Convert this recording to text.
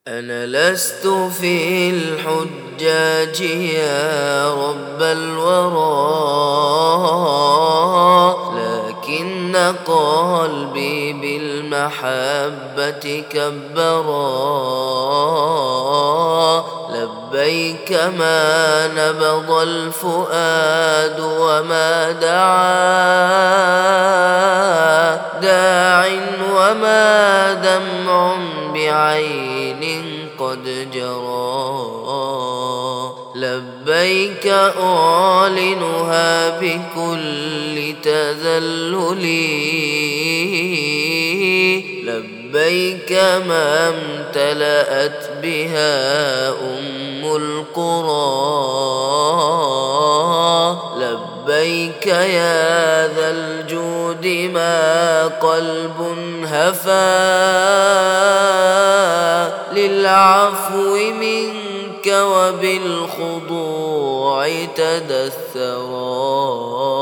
أنا لست في الحجاج يا رب الورى، لكن قلبي بالمحبة كبرا. لبيك ما نبض الفؤاد وما داع وما دمع بعين قد جرى. لبيك أعلنها بكل تذللي، لبيك ما امتلأت بها القرى. لبيك يا ذا الجود ما قلب هفا للعفو منك وبالخضوع تدثرا.